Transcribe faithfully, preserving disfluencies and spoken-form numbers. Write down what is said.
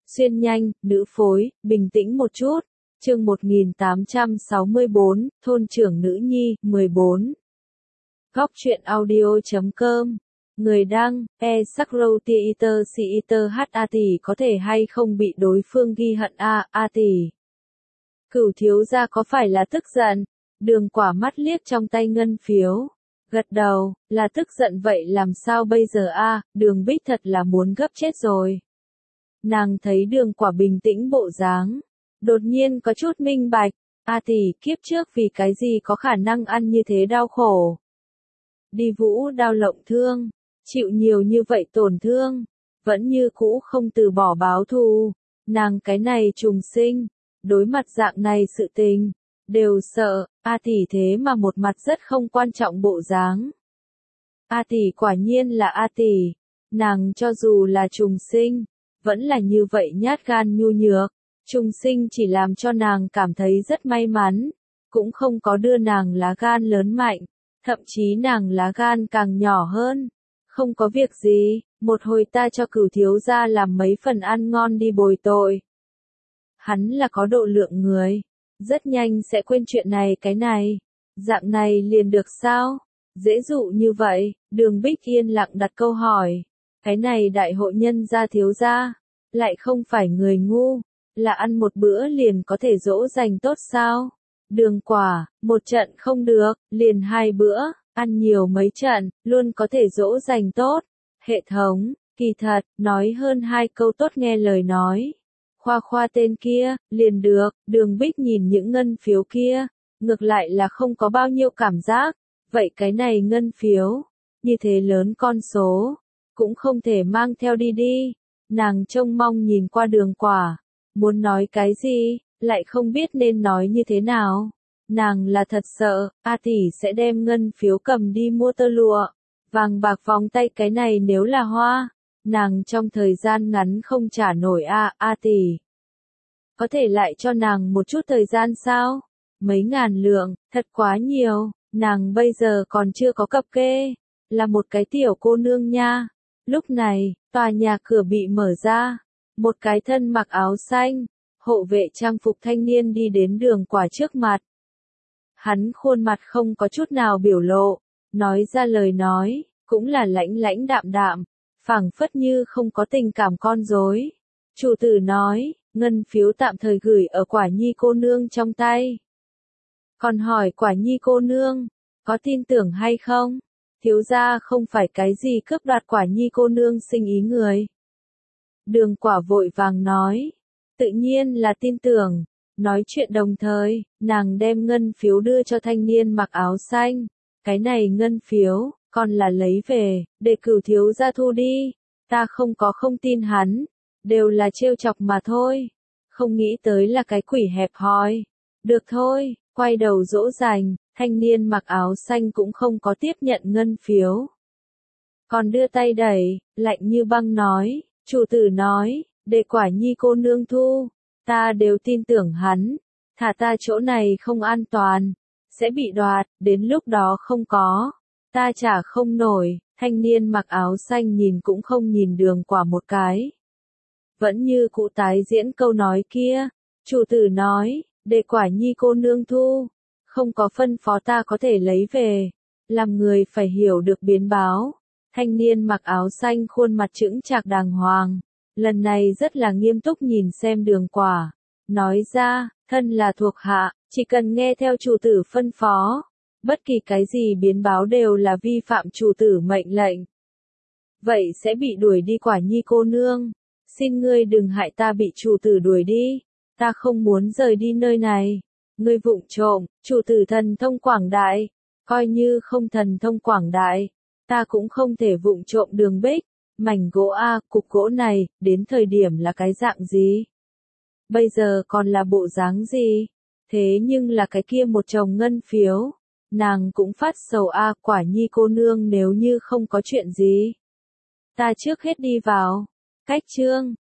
Xuyên nhanh, nữ phối, bình tĩnh một chút. Chương một nghìn tám trăm sáu mươi bốn, thôn trưởng nữ nhi, mười bốn. Góc truyện audio chấm com. Người đăng, e Sakro Theater Theater H A tỷ có thể hay không bị đối phương ghi hận a, a tỷ. Cửu thiếu gia có phải là tức giận? Đường Quả mắt liếc trong tay ngân phiếu. Gật đầu, là tức giận vậy làm sao bây giờ a, Đường Bích thật là muốn gấp chết rồi. Nàng thấy Đường Quả bình tĩnh bộ dáng, đột nhiên có chút minh bạch, a tỷ kiếp trước vì cái gì có khả năng ăn như thế đau khổ. Đi vũ đao lộng thương, chịu nhiều như vậy tổn thương, vẫn như cũ không từ bỏ báo thù, nàng cái này trùng sinh, đối mặt dạng này sự tình, đều sợ, a tỷ thế mà một mặt rất không quan trọng bộ dáng. A tỷ quả nhiên là a tỷ, nàng cho dù là trùng sinh, vẫn là như vậy nhát gan nhu nhược, trùng sinh chỉ làm cho nàng cảm thấy rất may mắn, cũng không có đưa nàng lá gan lớn mạnh, thậm chí nàng lá gan càng nhỏ hơn. Không có việc gì, một hồi ta cho Cửu thiếu gia làm mấy phần ăn ngon đi bồi tội. Hắn là có độ lượng người, rất nhanh sẽ quên chuyện này cái này, dạng này liền được sao? Dễ dụ như vậy, Đường Bích yên lặng đặt câu hỏi, cái này đại hội nhân gia thiếu gia, lại không phải người ngu, là ăn một bữa liền có thể dỗ dành tốt sao? Đường Quả, một trận không được, liền hai bữa, ăn nhiều mấy trận, luôn có thể dỗ dành tốt. Hệ thống, kỳ thật, nói hơn hai câu tốt nghe lời nói. Khoa khoa tên kia, liền được, Đường Bích nhìn những ngân phiếu kia, ngược lại là không có bao nhiêu cảm giác. Vậy cái này ngân phiếu, như thế lớn con số, cũng không thể mang theo đi đi. Nàng trông mong nhìn qua Đường Quả, muốn nói cái gì, lại không biết nên nói như thế nào. Nàng là thật sợ, A tỷ sẽ đem ngân phiếu cầm đi mua tơ lụa, vàng bạc vòng tay cái này nếu là hoa, nàng trong thời gian ngắn không trả nổi a, A tỷ. Có thể lại cho nàng một chút thời gian sao? Mấy ngàn lượng, thật quá nhiều, nàng bây giờ còn chưa có cập kê, là một cái tiểu cô nương nha. Lúc này, tòa nhà cửa bị mở ra, một cái thân mặc áo xanh, hộ vệ trang phục thanh niên đi đến Đường Quả trước mặt. Hắn khuôn mặt không có chút nào biểu lộ, nói ra lời nói, cũng là lãnh lãnh đạm đạm, phảng phất như không có tình cảm con rối. Chủ tử nói, ngân phiếu tạm thời gửi ở Quả Nhi cô nương trong tay. Còn hỏi Quả Nhi cô nương, có tin tưởng hay không? Thiếu gia không phải cái gì cướp đoạt Quả Nhi cô nương sinh ý người. Đường Quả vội vàng nói, tự nhiên là tin tưởng. Nói chuyện đồng thời, nàng đem ngân phiếu đưa cho thanh niên mặc áo xanh. Cái này ngân phiếu, còn là lấy về, để Cửu thiếu gia thu đi. Ta không có không tin hắn, đều là trêu chọc mà thôi. Không nghĩ tới là cái quỷ hẹp hòi. Được thôi, quay đầu dỗ dành, thanh niên mặc áo xanh cũng không có tiếp nhận ngân phiếu. Còn đưa tay đẩy, lạnh như băng nói, chủ tử nói, để Quả Nhi cô nương thu. Ta đều tin tưởng hắn, thả ta chỗ này không an toàn, sẽ bị đoạt, đến lúc đó không có, ta trả không nổi. Thanh niên mặc áo xanh nhìn cũng không nhìn Đường Quả một cái. Vẫn như cụ tái diễn câu nói kia, chủ tử nói, để Quả Nhi cô nương thu, không có phân phó ta có thể lấy về, làm người phải hiểu được biến báo. Thanh niên mặc áo xanh khuôn mặt chững chạc đàng hoàng. Lần này rất là nghiêm túc nhìn xem Đường Quả, nói ra, thân là thuộc hạ, chỉ cần nghe theo chủ tử phân phó, bất kỳ cái gì biến báo đều là vi phạm chủ tử mệnh lệnh. Vậy sẽ bị đuổi đi Quả Nhi cô nương, xin ngươi đừng hại ta bị chủ tử đuổi đi, ta không muốn rời đi nơi này. Ngươi vụng trộm, chủ tử thần thông quảng đại, coi như không thần thông quảng đại, ta cũng không thể vụng trộm Đường Bích. Mảnh gỗ a, cục gỗ này, đến thời điểm là cái dạng gì? Bây giờ còn là bộ dáng gì? Thế nhưng là cái kia một chồng ngân phiếu. Nàng cũng phát sầu a, Quả Nhi cô nương nếu như không có chuyện gì. Ta trước hết đi vào. Cách chương,